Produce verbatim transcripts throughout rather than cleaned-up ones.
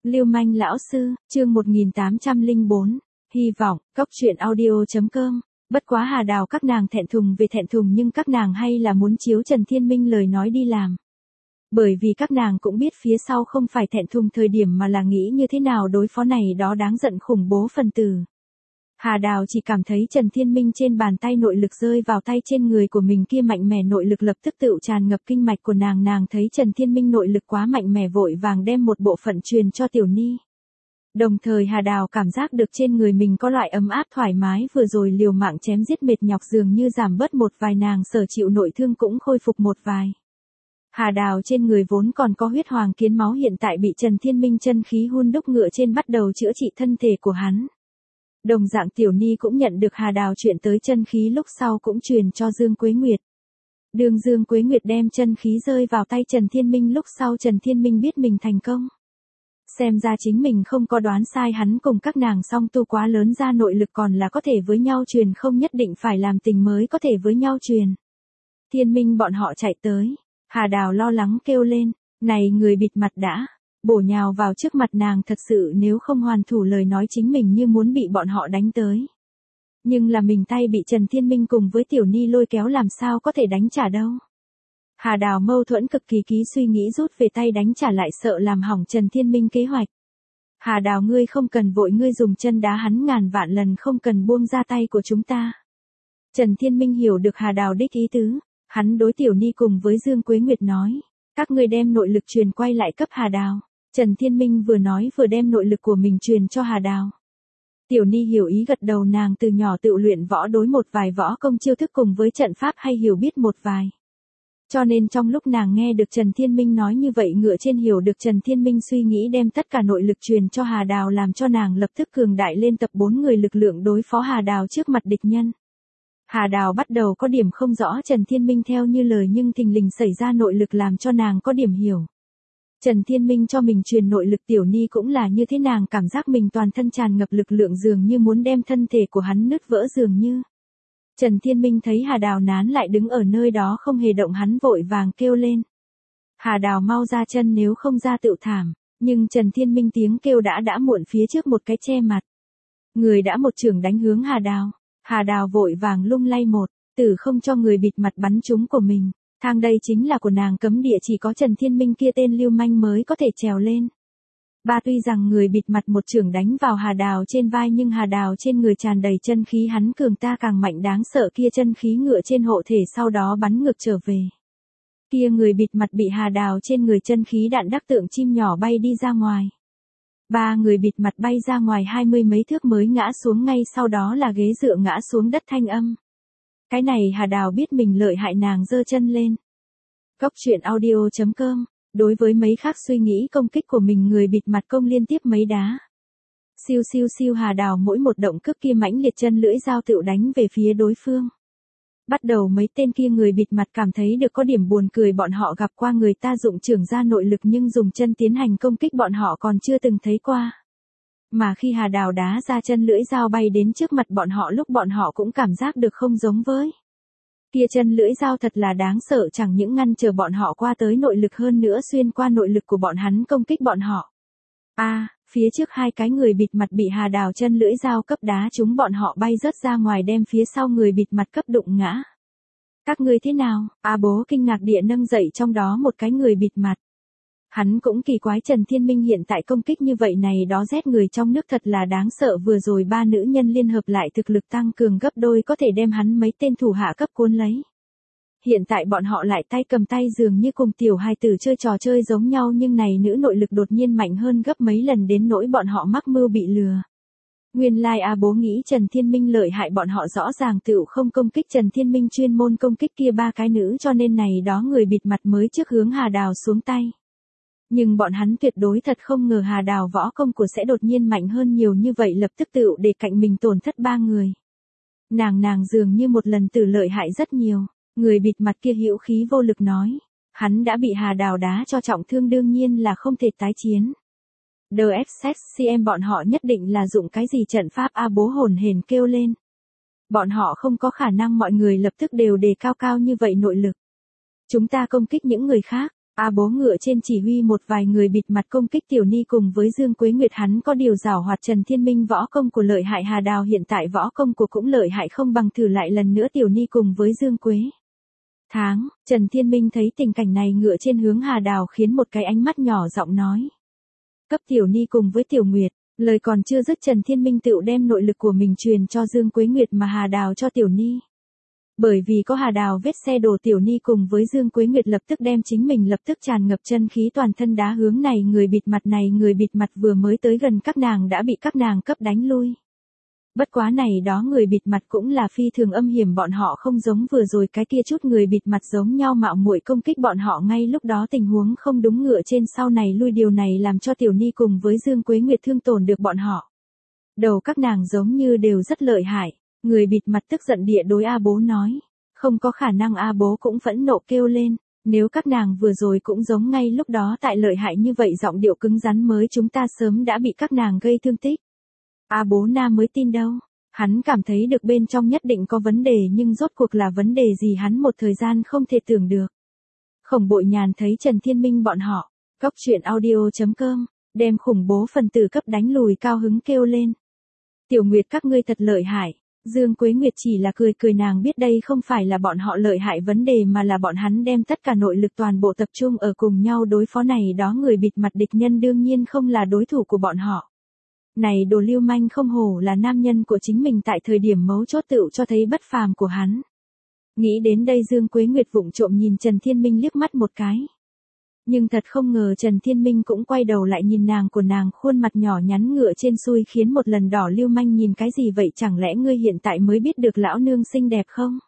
Lưu manh lão sư, chương một nghìn tám trăm lẻ bốn, hy vọng, cốc truyện audio.com. Bất quá Hà Đào các nàng thẹn thùng về thẹn thùng nhưng các nàng hay là muốn chiếu Trần Thiên Minh lời nói đi làm. Bởi vì các nàng cũng biết phía sau không phải thẹn thùng thời điểm mà là nghĩ như thế nào đối phó này đó đáng giận khủng bố phần tử. Hà Đào chỉ cảm thấy Trần Thiên Minh trên bàn tay nội lực rơi vào tay trên người của mình kia mạnh mẽ nội lực lập tức tự tràn ngập kinh mạch của nàng. Nàng thấy Trần Thiên Minh nội lực quá mạnh mẽ vội vàng đem một bộ phận truyền cho Tiểu Ni. Đồng thời Hà Đào cảm giác được trên người mình có loại ấm áp thoải mái vừa rồi liều mạng chém giết mệt nhọc dường như giảm bớt một vài, nàng sở chịu nội thương cũng khôi phục một vài. Hà Đào trên người vốn còn có huyết hoàng kiến máu hiện tại bị Trần Thiên Minh chân khí hun đúc ngựa trên bắt đầu chữa trị thân thể của hắn. Đồng dạng Tiểu Ni cũng nhận được Hà Đào chuyện tới chân khí lúc sau cũng truyền cho Dương Quế Nguyệt. Đường Dương Quế Nguyệt đem chân khí rơi vào tay Trần Thiên Minh lúc sau Trần Thiên Minh biết mình thành công. Xem ra chính mình không có đoán sai, hắn cùng các nàng song tu quá lớn ra nội lực còn là có thể với nhau truyền, không nhất định phải làm tình mới có thể với nhau truyền. Thiên Minh bọn họ chạy tới. Hà Đào lo lắng kêu lên, này người bịt mặt đã bổ nhào vào trước mặt nàng, thật sự nếu không hoàn thủ lời nói chính mình như muốn bị bọn họ đánh tới. Nhưng là mình tay bị Trần Thiên Minh cùng với Tiểu Ni lôi kéo làm sao có thể đánh trả đâu. Hà Đào mâu thuẫn cực kỳ, ký suy nghĩ rút về tay đánh trả lại sợ làm hỏng Trần Thiên Minh kế hoạch. Hà Đào ngươi không cần vội, ngươi dùng chân đá hắn ngàn vạn lần, không cần buông ra tay của chúng ta. Trần Thiên Minh hiểu được Hà Đào đích ý tứ, hắn đối Tiểu Ni cùng với Dương Quế Nguyệt nói, các ngươi đem nội lực truyền quay lại cấp Hà Đào. Trần Thiên Minh vừa nói vừa đem nội lực của mình truyền cho Hà Đào. Tiểu Ni hiểu ý gật đầu, nàng từ nhỏ tự luyện võ đối một vài võ công chiêu thức cùng với trận pháp hay hiểu biết một vài. Cho nên trong lúc nàng nghe được Trần Thiên Minh nói như vậy, ngựa trên hiểu được Trần Thiên Minh suy nghĩ đem tất cả nội lực truyền cho Hà Đào làm cho nàng lập tức cường đại lên, tập bốn người lực lượng đối phó Hà Đào trước mặt địch nhân. Hà Đào bắt đầu có điểm không rõ Trần Thiên Minh theo như lời, nhưng thình lình xảy ra nội lực làm cho nàng có điểm hiểu. Trần Thiên Minh cho mình truyền nội lực, Tiểu Ni cũng là như thế, nàng cảm giác mình toàn thân tràn ngập lực lượng dường như muốn đem thân thể của hắn nứt vỡ dường như. Trần Thiên Minh thấy Hà Đào nán lại đứng ở nơi đó không hề động, hắn vội vàng kêu lên. Hà Đào mau ra chân, nếu không ra tự thảm. Nhưng Trần Thiên Minh tiếng kêu đã đã muộn, phía trước một cái che mặt. Người đã một chưởng đánh hướng Hà Đào. Hà Đào vội vàng lung lay một, tử không cho người bịt mặt bắn trúng của mình. Thang đây chính là của nàng, cấm địa chỉ có Trần Thiên Minh kia tên lưu manh mới có thể trèo lên. Ba tuy rằng người bịt mặt một chưởng đánh vào Hà Đào trên vai nhưng Hà Đào trên người tràn đầy chân khí, hắn cường ta càng mạnh đáng sợ, kia chân khí ngựa trên hộ thể sau đó bắn ngược trở về. Kia người bịt mặt bị Hà Đào trên người chân khí đạn đắc tượng chim nhỏ bay đi ra ngoài. Ba người bịt mặt bay ra ngoài hai mươi mấy thước mới ngã xuống, ngay sau đó là ghế dựa ngã xuống đất thanh âm. Cái này Hà Đào biết mình lợi hại, nàng giơ chân lên. Cốc truyện audio.com. Đối với mấy khác suy nghĩ công kích của mình, người bịt mặt công liên tiếp mấy đá. Siêu siêu siêu, Hà Đào mỗi một động cước kia mãnh liệt chân lưỡi dao tựu đánh về phía đối phương. Bắt đầu mấy tên kia người bịt mặt cảm thấy được có điểm buồn cười, bọn họ gặp qua người ta dụng chưởng ra nội lực nhưng dùng chân tiến hành công kích bọn họ còn chưa từng thấy qua. Mà khi Hà Đào đá ra chân lưỡi dao bay đến trước mặt bọn họ lúc bọn họ cũng cảm giác được không giống với. Kia chân lưỡi dao thật là đáng sợ, chẳng những ngăn trở bọn họ qua tới nội lực, hơn nữa xuyên qua nội lực của bọn hắn công kích bọn họ. A, à, phía trước hai cái người bịt mặt bị Hà Đào chân lưỡi dao cấp đá chúng, bọn họ bay rớt ra ngoài đem phía sau người bịt mặt cấp đụng ngã. Các ngươi thế nào? A Bố kinh ngạc địa nâng dậy trong đó một cái người bịt mặt. Hắn cũng kỳ quái Trần Thiên Minh hiện tại công kích như vậy này đó rét người trong nước thật là đáng sợ, vừa rồi ba nữ nhân liên hợp lại thực lực tăng cường gấp đôi, có thể đem hắn mấy tên thủ hạ cấp cuốn lấy. Hiện tại bọn họ lại tay cầm tay dường như cùng tiểu hài tử chơi trò chơi giống nhau, nhưng này nữ nội lực đột nhiên mạnh hơn gấp mấy lần đến nỗi bọn họ mắc mưu bị lừa. Nguyên lai A Bố nghĩ Trần Thiên Minh lợi hại, bọn họ rõ ràng tựu không công kích Trần Thiên Minh, chuyên môn công kích kia ba cái nữ, cho nên này đó người bịt mặt mới trước hướng Hà Đào xuống tay. Nhưng bọn hắn tuyệt đối thật không ngờ Hà Đào võ công của sẽ đột nhiên mạnh hơn nhiều như vậy, lập tức tựu để cạnh mình tổn thất ba người. Nàng nàng dường như một lần tử lợi hại rất nhiều. Người bịt mặt kia hữu khí vô lực nói, hắn đã bị Hà Đào đá cho trọng thương, đương nhiên là không thể tái chiến. đê ép ét xê em bọn họ nhất định là dụng cái gì trận pháp? A Bố hồn hển kêu lên. Bọn họ không có khả năng, mọi người lập tức đều đề cao cao như vậy nội lực. Chúng ta công kích những người khác. A bố ngựa trên chỉ huy một vài người bịt mặt công kích Tiểu Ni cùng với Dương Quế Nguyệt, hắn có điều giảo hoạt. Trần Thiên Minh võ công của lợi hại, Hà Đào hiện tại võ công của cũng lợi hại, không bằng thử lại lần nữa Tiểu Ni cùng với Dương Quế. Tháng, Trần Thiên Minh thấy tình cảnh này ngựa trên hướng Hà Đào khiến một cái ánh mắt nhỏ giọng nói. Cấp Tiểu Ni cùng với Tiểu Nguyệt, lời còn chưa dứt Trần Thiên Minh tự đem nội lực của mình truyền cho Dương Quế Nguyệt mà Hà Đào cho Tiểu Ni. Bởi vì có Hà Đào vết xe đổ, Tiểu Ni cùng với Dương Quế Nguyệt lập tức đem chính mình lập tức tràn ngập chân khí toàn thân đá hướng này người bịt mặt này người bịt mặt vừa mới tới gần các nàng đã bị các nàng cấp đánh lui. Bất quá này đó người bịt mặt cũng là phi thường âm hiểm, bọn họ không giống vừa rồi cái kia chút người bịt mặt giống nhau mạo muội công kích bọn họ, ngay lúc đó tình huống không đúng ngựa trên sau này lui, điều này làm cho Tiểu Ni cùng với Dương Quế Nguyệt thương tổn được bọn họ. Đầu các nàng giống như đều rất lợi hại, người bịt mặt tức giận địa đối A bố nói. Không có khả năng, A bố cũng phẫn nộ kêu lên, nếu các nàng vừa rồi cũng giống ngay lúc đó tại lợi hại như vậy, giọng điệu cứng rắn mới chúng ta sớm đã bị các nàng gây thương tích. A bố na mới tin đâu, hắn cảm thấy được bên trong nhất định có vấn đề, nhưng rốt cuộc là vấn đề gì hắn một thời gian không thể tưởng được. Khổng Bội Nhàn thấy Trần Thiên Minh bọn họ, Cóc Truyện Audio chấm com, đem khủng bố phần tử cấp đánh lùi, cao hứng kêu lên. Tiểu Nguyệt các ngươi thật lợi hại. Dương Quế Nguyệt chỉ là cười cười, nàng biết đây không phải là bọn họ lợi hại vấn đề mà là bọn hắn đem tất cả nội lực toàn bộ tập trung ở cùng nhau đối phó này đó người bịt mặt, địch nhân đương nhiên không là đối thủ của bọn họ. Này đồ lưu manh không hổ là nam nhân của chính mình, tại thời điểm mấu chốt tựu cho thấy bất phàm của hắn. Nghĩ đến đây Dương Quế Nguyệt vụng trộm nhìn Trần Thiên Minh liếc mắt một cái. Nhưng thật không ngờ Trần Thiên Minh cũng quay đầu lại nhìn nàng của nàng, khuôn mặt nhỏ nhắn ngựa trên xui khiến một lần đỏ, lưu manh nhìn cái gì vậy, chẳng lẽ ngươi hiện tại mới biết được lão nương xinh đẹp không?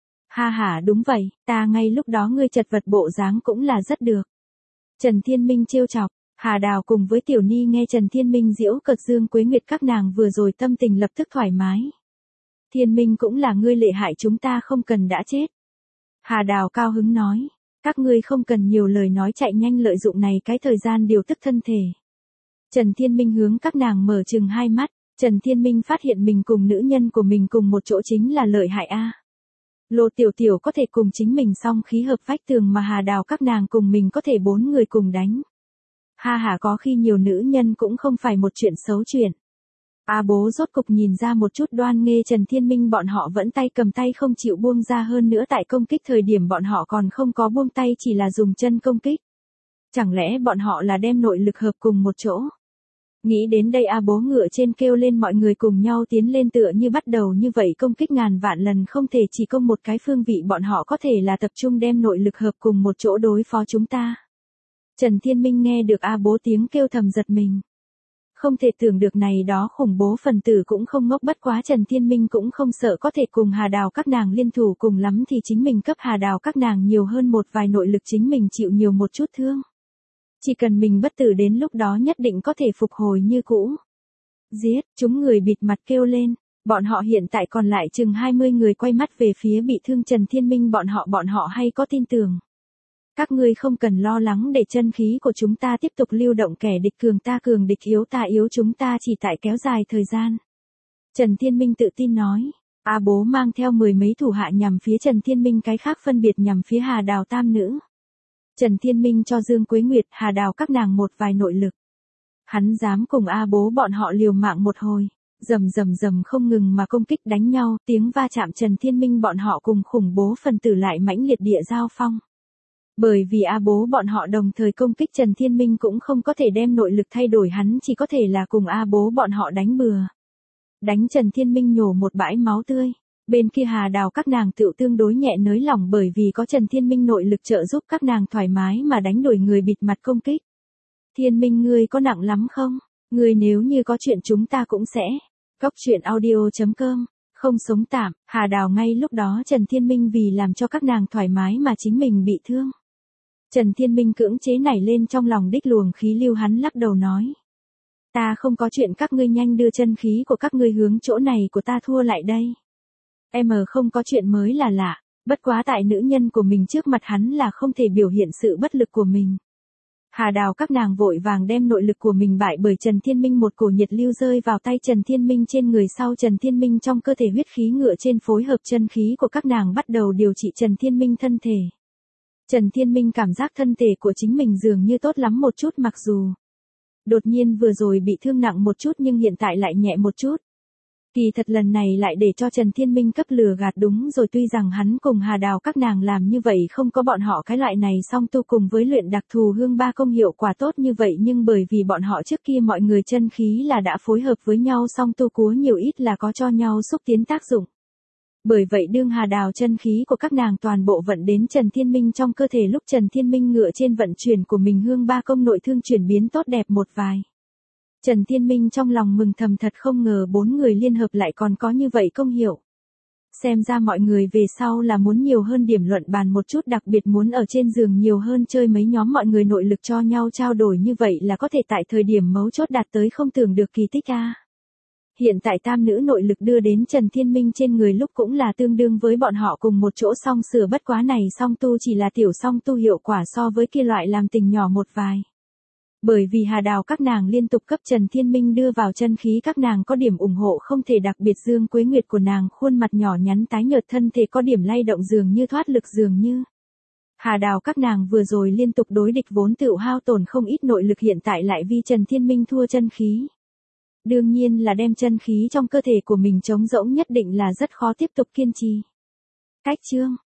Ha ha, đúng vậy, ta ngay lúc đó ngươi chật vật bộ dáng cũng là rất được. Trần Thiên Minh trêu chọc. Hà Đào cùng với Tiểu Ni nghe Trần Thiên Minh giễu cợt Dương Quế Nguyệt các nàng vừa rồi tâm tình lập tức thoải mái. Thiên Minh cũng là ngươi lợi hại, chúng ta không cần đã chết. Hà Đào cao hứng nói. Các ngươi không cần nhiều lời nói, chạy nhanh lợi dụng này cái thời gian điều tức thân thể. Trần Thiên Minh hướng các nàng mở trừng hai mắt, Trần Thiên Minh phát hiện mình cùng nữ nhân của mình cùng một chỗ chính là lợi hại a. Lô Tiểu Tiểu có thể cùng chính mình song khí hợp vách tường mà Hà Đào các nàng cùng mình có thể bốn người cùng đánh. Ha ha, có khi nhiều nữ nhân cũng không phải một chuyện xấu chuyện. A bố rốt cục nhìn ra một chút đoan nghê, Trần Thiên Minh bọn họ vẫn tay cầm tay không chịu buông ra, hơn nữa tại công kích thời điểm bọn họ còn không có buông tay, chỉ là dùng chân công kích. Chẳng lẽ bọn họ là đem nội lực hợp cùng một chỗ? Nghĩ đến đây A bố ngựa trên kêu lên mọi người cùng nhau tiến lên, tựa như bắt đầu như vậy công kích ngàn vạn lần không thể chỉ công một cái phương vị, bọn họ có thể là tập trung đem nội lực hợp cùng một chỗ đối phó chúng ta. Trần Thiên Minh nghe được A bố tiếng kêu thầm giật mình. Không thể tưởng được này đó khủng bố phần tử cũng không ngốc, bất quá Trần Thiên Minh cũng không sợ, có thể cùng Hà Đào các nàng liên thủ, cùng lắm thì chính mình cấp Hà Đào các nàng nhiều hơn một vài nội lực, chính mình chịu nhiều một chút thương. Chỉ cần mình bất tử đến lúc đó nhất định có thể phục hồi như cũ. Giết, chúng người bịt mặt kêu lên, bọn họ hiện tại còn lại chừng hai mươi người, quay mắt về phía bị thương Trần Thiên Minh bọn họ, bọn họ hay có tin tưởng. Các ngươi không cần lo lắng, để chân khí của chúng ta tiếp tục lưu động, kẻ địch cường ta cường, địch yếu ta yếu, chúng ta chỉ tại kéo dài thời gian. Trần Thiên Minh tự tin nói. A bố mang theo mười mấy thủ hạ nhằm phía Trần Thiên Minh, cái khác phân biệt nhằm phía Hà Đào tam nữ. Trần Thiên Minh cho Dương Quế Nguyệt, Hà Đào các nàng một vài nội lực. Hắn dám cùng A bố bọn họ liều mạng một hồi, rầm rầm rầm không ngừng mà công kích đánh nhau, tiếng va chạm, Trần Thiên Minh bọn họ cùng khủng bố phần tử lại mãnh liệt địa giao phong. Bởi vì A bố bọn họ đồng thời công kích, Trần Thiên Minh cũng không có thể đem nội lực thay đổi, hắn chỉ có thể là cùng A bố bọn họ đánh bừa. Đánh Trần Thiên Minh nhổ một bãi máu tươi. Bên kia Hà Đào các nàng tựu tương đối nhẹ nới lỏng, bởi vì có Trần Thiên Minh nội lực trợ giúp, các nàng thoải mái mà đánh đuổi người bịt mặt công kích. Thiên Minh, ngươi có nặng lắm không? Ngươi nếu như có chuyện chúng ta cũng sẽ. Cóc Truyện Audio chấm com, không sống tạm. Hà Đào ngay lúc đó Trần Thiên Minh vì làm cho các nàng thoải mái mà chính mình bị thương. Trần Thiên Minh cưỡng chế nảy lên trong lòng đích luồng khí lưu, hắn lắc đầu nói. Ta không có chuyện, các ngươi nhanh đưa chân khí của các ngươi hướng chỗ này của ta thua lại đây. Em không có chuyện mới là lạ, bất quá tại nữ nhân của mình trước mặt hắn là không thể biểu hiện sự bất lực của mình. Hà Đào các nàng vội vàng đem nội lực của mình bại bởi Trần Thiên Minh, một cổ nhiệt lưu rơi vào tay Trần Thiên Minh trên người, sau Trần Thiên Minh trong cơ thể huyết khí ngựa trên phối hợp chân khí của các nàng bắt đầu điều trị Trần Thiên Minh thân thể. Trần Thiên Minh cảm giác thân thể của chính mình dường như tốt lắm một chút, mặc dù đột nhiên vừa rồi bị thương nặng một chút nhưng hiện tại lại nhẹ một chút. Kỳ thật lần này lại để cho Trần Thiên Minh cấp lừa gạt, đúng rồi, tuy rằng hắn cùng Hà Đào các nàng làm như vậy không có bọn họ cái loại này song tu cùng với luyện đặc thù hương ba công hiệu quả tốt như vậy, nhưng bởi vì bọn họ trước kia mọi người chân khí là đã phối hợp với nhau, song tu cúa nhiều ít là có cho nhau xúc tiến tác dụng. Bởi vậy đương Hà Đào chân khí của các nàng toàn bộ vận đến Trần Thiên Minh trong cơ thể lúc Trần Thiên Minh ngựa trên vận chuyển của mình hương ba công nội thương chuyển biến tốt đẹp một vài. Trần Thiên Minh trong lòng mừng thầm, thật không ngờ bốn người liên hợp lại còn có như vậy công hiệu. Xem ra mọi người về sau là muốn nhiều hơn điểm luận bàn một chút, đặc biệt muốn ở trên giường nhiều hơn chơi mấy nhóm mọi người nội lực cho nhau trao đổi, như vậy là có thể tại thời điểm mấu chốt đạt tới không tưởng được kỳ tích a. Hiện tại tam nữ nội lực đưa đến Trần Thiên Minh trên người lúc cũng là tương đương với bọn họ cùng một chỗ song sửa, bất quá này song tu chỉ là tiểu song tu, hiệu quả so với kia loại làm tình nhỏ một vài. Bởi vì Hà Đào các nàng liên tục cấp Trần Thiên Minh đưa vào chân khí, các nàng có điểm ủng hộ không thể, đặc biệt Dương Quế Nguyệt của nàng khuôn mặt nhỏ nhắn tái nhợt, thân thể có điểm lay động dường như thoát lực dường như. Hà Đào các nàng vừa rồi liên tục đối địch vốn tự hao tổn không ít nội lực, hiện tại lại vì Trần Thiên Minh thua chân khí. Đương nhiên là đem chân khí trong cơ thể của mình trống rỗng, nhất định là rất khó tiếp tục kiên trì. Cách chương